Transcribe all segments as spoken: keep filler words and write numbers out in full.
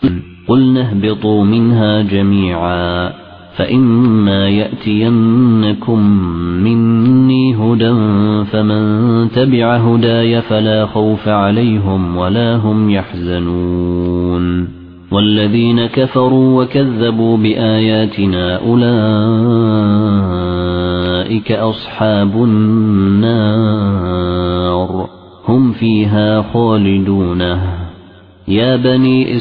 قلنا اهبطوا منها جميعا فإما يأتينكم مني هدى فمن تبع هداي فلا خوف عليهم ولا هم يحزنون والذين كفروا وكذبوا بآياتنا أولئك أصحاب النار هم فيها خالدون. يا بني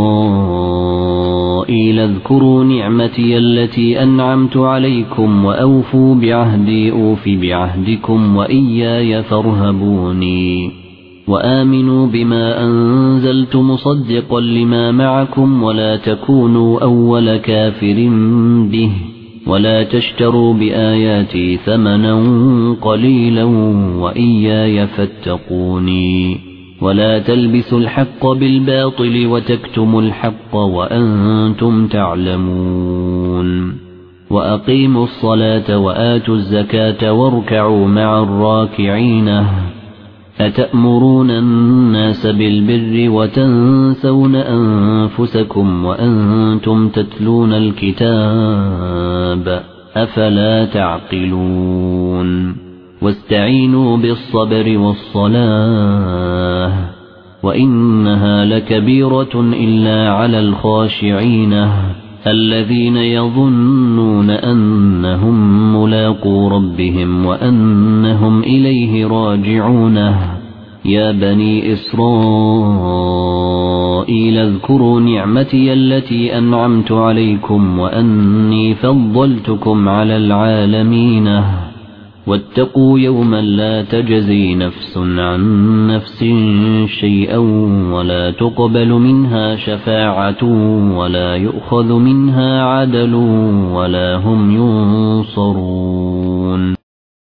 إسرائيل اذكروا نعمتي التي أنعمت عليكم وأوفوا بعهدي أوف بعهدكم وإياي فارهبوني وآمنوا بما أنزلت مصدقا لما معكم ولا تكونوا أول كافر به ولا تشتروا بآياتي ثمنا قليلا وإياي فاتقوني ولا تلبسوا الحق بالباطل وتكتموا الحق وأنتم تعلمون وأقيموا الصلاة وآتوا الزكاة واركعوا مع الراكعين أتأمرون الناس بالبر وتنسون أنفسكم وأنتم تتلون الكتاب أفلا تعقلون واستعينوا بالصبر والصلاة وإنها لكبيرة إلا على الخاشعين الذين يظنون أنهم ملاقو ربهم وأنهم إليه راجعون. يا بني إسرائيل اذكروا نعمتي التي أنعمت عليكم وأني فضلتكم على العالمين واتقوا يوما لا تجزي نفس عن نفس شيئا ولا تقبل منها شفاعة ولا يؤخذ منها عدل ولا هم ينصرون.